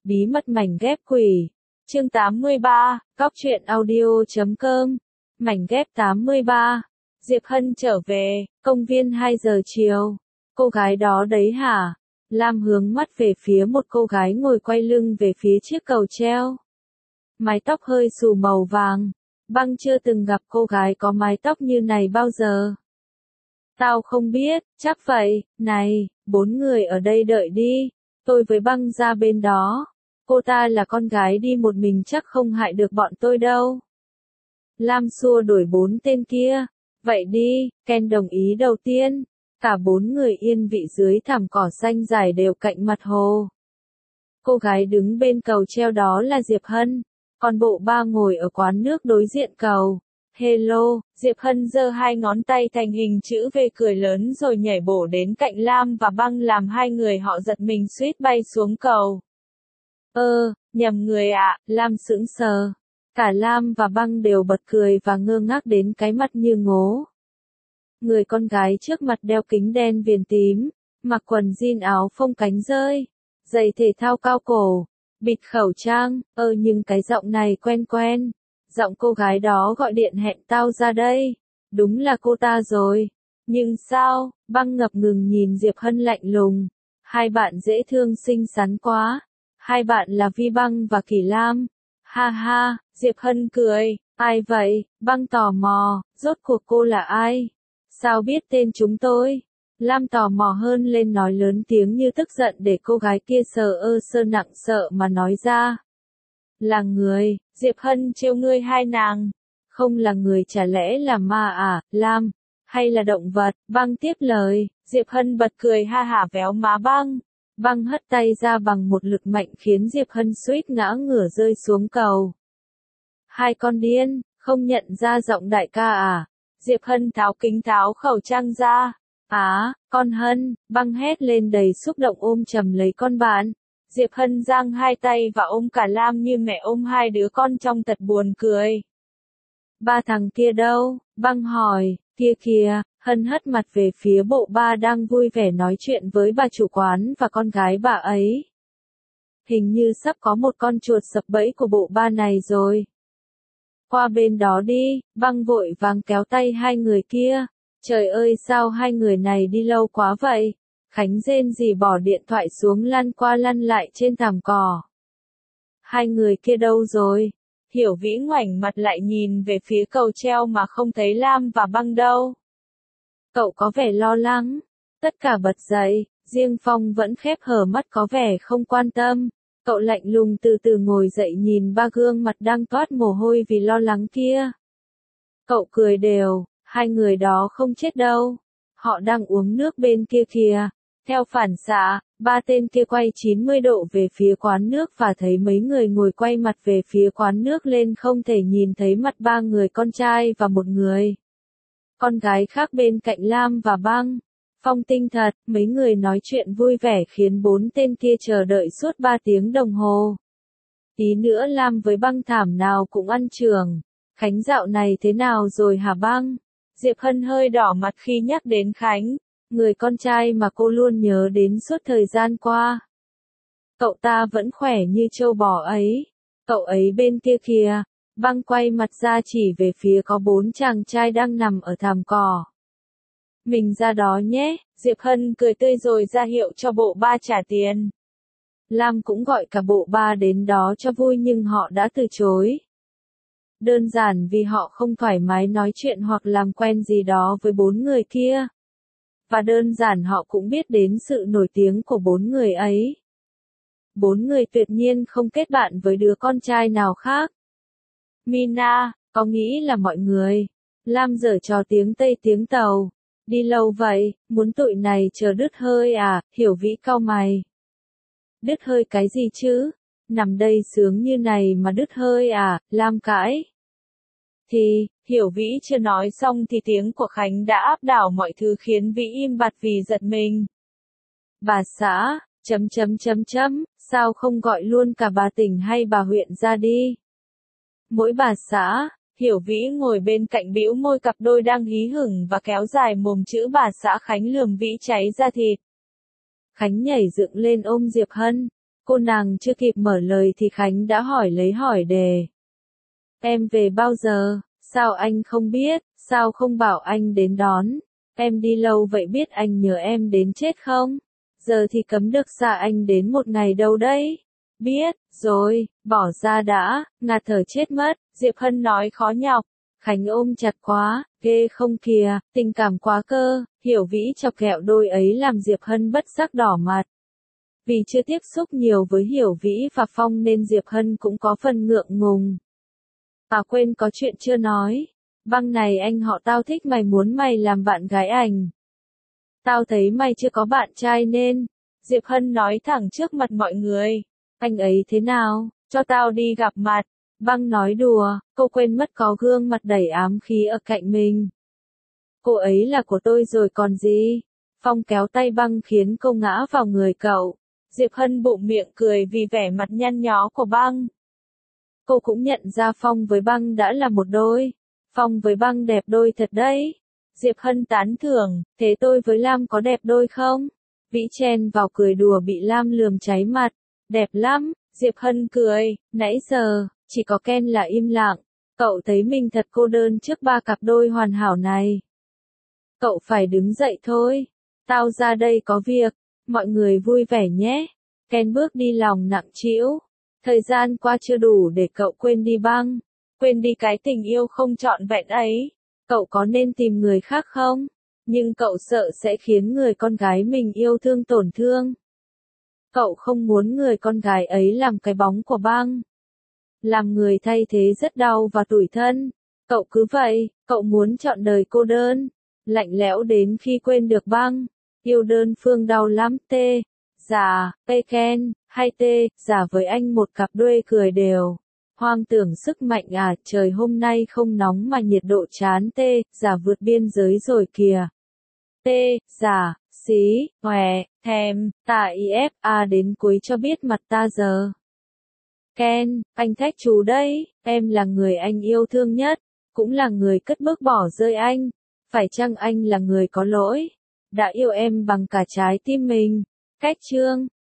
Bí mật mảnh ghép quỷ. Chương 83, Cóc truyện audio.com. Mảnh ghép 83. Diệp Hân trở về, công viên 2 giờ chiều. Cô gái đó đấy hả? Lam hướng mắt về phía một cô gái ngồi quay lưng về phía chiếc cầu treo. Mái tóc hơi xù màu vàng. Băng chưa từng gặp cô gái có mái tóc như này bao giờ. Tao không biết, chắc vậy. Này, 4 người ở đây đợi đi. Tôi với Băng ra bên đó. Cô ta là con gái đi một mình chắc không hại được bọn tôi đâu. Lam xua đuổi 4 tên kia. Vậy đi, Ken đồng ý đầu tiên. Cả 4 người yên vị dưới thảm cỏ xanh dài đều cạnh mặt hồ. Cô gái đứng bên cầu treo đó là Diệp Hân. Còn bộ ba ngồi ở quán nước đối diện cầu. Hello, Diệp Hân giơ 2 ngón tay thành hình chữ V cười lớn rồi nhảy bổ đến cạnh Lam và Băng làm 2 người họ giật mình suýt bay xuống cầu. Nhầm người ạ, Lam sững sờ. Cả Lam và Băng đều bật cười và ngơ ngác đến cái mặt như ngố. Người con gái trước mặt đeo kính đen viền tím, mặc quần jean áo phông cánh rơi, giày thể thao cao cổ, bịt khẩu trang, nhưng cái giọng này quen quen. Giọng cô gái đó gọi điện hẹn tao ra đây. Đúng là cô ta rồi. Nhưng sao? Băng ngập ngừng nhìn Diệp Hân lạnh lùng. Hai bạn dễ thương xinh xắn quá. Hai bạn là Vi Băng và Kỳ Lam. Ha ha, Diệp Hân cười. Ai vậy? Băng tò mò, rốt cuộc cô là ai? Sao biết tên chúng tôi? Lam tò mò hơn lên nói lớn tiếng như tức giận để cô gái kia sơ nặng sợ mà nói ra. Là người, Diệp Hân trêu ngươi hai nàng. Không là người chả lẽ là ma à, Lam? Hay là động vật? Băng tiếp lời, Diệp Hân bật cười ha hả véo má Băng. Băng hất tay ra bằng một lực mạnh khiến Diệp Hân suýt ngã ngửa rơi xuống cầu. Hai con điên, không nhận ra giọng đại ca à? Diệp Hân tháo kính tháo khẩu trang ra. Con Hân, Băng hét lên đầy xúc động ôm chầm lấy con bạn. Diệp Hân giang hai tay và ôm cả Lam như mẹ ôm hai đứa con trong thật buồn cười. Ba thằng kia đâu? Băng hỏi. Kia kìa. Hân hất mặt về phía bộ ba đang vui vẻ nói chuyện với bà chủ quán và con gái bà ấy. Hình như sắp có một con chuột sập bẫy của bộ ba này rồi. Qua bên đó đi, Băng vội vàng kéo tay hai người kia. Trời ơi sao hai người này đi lâu quá vậy? Khánh rên rỉ bỏ điện thoại xuống lăn qua lăn lại trên thảm cỏ. Hai người kia đâu rồi? Hiểu Vĩ ngoảnh mặt lại nhìn về phía cầu treo mà không thấy Lam và Băng đâu. Cậu có vẻ lo lắng. Tất cả bật dậy, riêng Phong vẫn khép hờ mắt có vẻ không quan tâm. Cậu lạnh lùng từ từ ngồi dậy nhìn ba gương mặt đang toát mồ hôi vì lo lắng kia. Cậu cười đều, hai người đó không chết đâu. Họ đang uống nước bên kia kìa. Theo phản xạ, ba tên kia quay 90 độ về phía quán nước và thấy mấy người ngồi quay mặt về phía quán nước lên không thể nhìn thấy mặt ba người con trai và một người con gái khác bên cạnh Lam và Băng. Phong tinh thật, mấy người nói chuyện vui vẻ khiến 4 tên kia chờ đợi suốt 3 tiếng đồng hồ. Tí nữa Lam với Băng thảm nào cũng ăn trường. Khánh dạo này thế nào rồi hả Băng? Diệp Hân hơi đỏ mặt khi nhắc đến Khánh, người con trai mà cô luôn nhớ đến suốt thời gian qua. Cậu ta vẫn khỏe như trâu bò ấy. Cậu ấy bên kia kìa. Băng quay mặt ra chỉ về phía có 4 chàng trai đang nằm ở thảm cỏ. Mình ra đó nhé, Diệp Hân cười tươi rồi ra hiệu cho bộ ba trả tiền. Lam cũng gọi cả bộ ba đến đó cho vui nhưng họ đã từ chối. Đơn giản vì họ không thoải mái nói chuyện hoặc làm quen gì đó với 4 người kia. Và đơn giản họ cũng biết đến sự nổi tiếng của 4 người ấy. 4 người tuyệt nhiên không kết bạn với đứa con trai nào khác. Mina, có nghĩ là mọi người. Lam giở trò tiếng Tây tiếng Tàu. Đi lâu vậy, muốn tụi này chờ đứt hơi à? Hiểu Vĩ cau mày. Đứt hơi cái gì chứ? Nằm đây sướng như này mà đứt hơi à? Lam cãi. Thì, Hiểu Vĩ chưa nói xong thì tiếng của Khánh đã áp đảo mọi thứ khiến Vĩ im bặt vì giật mình. Bà xã, sao không gọi luôn cả bà tỉnh hay bà huyện ra đi? Mỗi bà xã, Hiểu Vĩ ngồi bên cạnh bĩu môi cặp đôi đang hí hửng và kéo dài mồm chữ bà xã Khánh lườm Vĩ cháy ra thịt. Khánh nhảy dựng lên ôm Diệp Hân. Cô nàng chưa kịp mở lời thì Khánh đã hỏi đề. Em về bao giờ? Sao anh không biết? Sao không bảo anh đến đón? Em đi lâu vậy biết anh nhớ em đến chết không? Giờ thì cấm được xa anh đến một ngày đâu đấy. Biết, rồi, bỏ ra đã, ngạt thở chết mất, Diệp Hân nói khó nhọc. Khánh ôm chặt quá, ghê không kìa, tình cảm quá cơ, Hiểu Vĩ chọc ghẹo đôi ấy làm Diệp Hân bất giác đỏ mặt. Vì chưa tiếp xúc nhiều với Hiểu Vĩ và Phong nên Diệp Hân cũng có phần ngượng ngùng. À quên có chuyện chưa nói. Băng này anh họ tao thích mày muốn mày làm bạn gái ảnh. Tao thấy mày chưa có bạn trai nên. Diệp Hân nói thẳng trước mặt mọi người. Anh ấy thế nào, cho tao đi gặp mặt. Băng nói đùa, cô quên mất có gương mặt đầy ám khí ở cạnh mình. Cô ấy là của tôi rồi còn gì. Phong kéo tay Băng khiến cô ngã vào người cậu. Diệp Hân bụng miệng cười vì vẻ mặt nhăn nhó của Băng. Cô cũng nhận ra Phong với Băng đã là một đôi. Phong với Băng đẹp đôi thật đấy. Diệp Hân tán thưởng, thế tôi với Lam có đẹp đôi không? Vĩ chen vào cười đùa bị Lam lườm cháy mặt. Đẹp lắm, Diệp Hân cười, nãy giờ, chỉ có Ken là im lặng. Cậu thấy mình thật cô đơn trước ba cặp đôi hoàn hảo này. Cậu phải đứng dậy thôi. Tao ra đây có việc. Mọi người vui vẻ nhé. Ken bước đi lòng nặng trĩu. Thời gian qua chưa đủ để cậu quên đi Băng. Quên đi cái tình yêu không trọn vẹn ấy. Cậu có nên tìm người khác không? Nhưng cậu sợ sẽ khiến người con gái mình yêu thương tổn thương. Cậu không muốn người con gái ấy làm cái bóng của Băng. Làm người thay thế rất đau và tủi thân. Cậu cứ vậy, cậu muốn chọn đời cô đơn. Lạnh lẽo đến khi quên được Băng. Yêu đơn phương đau lắm tê. Dạ, Ken, hay tê, giả với anh một cặp đuôi cười đều. Hoang tưởng sức mạnh à, trời hôm nay không nóng mà nhiệt độ chán tê, giả vượt biên giới rồi kìa. Tê, giả, xí, hòe, thèm, tạ IFA đến cuối cho biết mặt ta giờ. Ken, anh thách chú đấy, em là người anh yêu thương nhất, cũng là người cất bước bỏ rơi anh. Phải chăng anh là người có lỗi? Đã yêu em bằng cả trái tim mình. Cách chương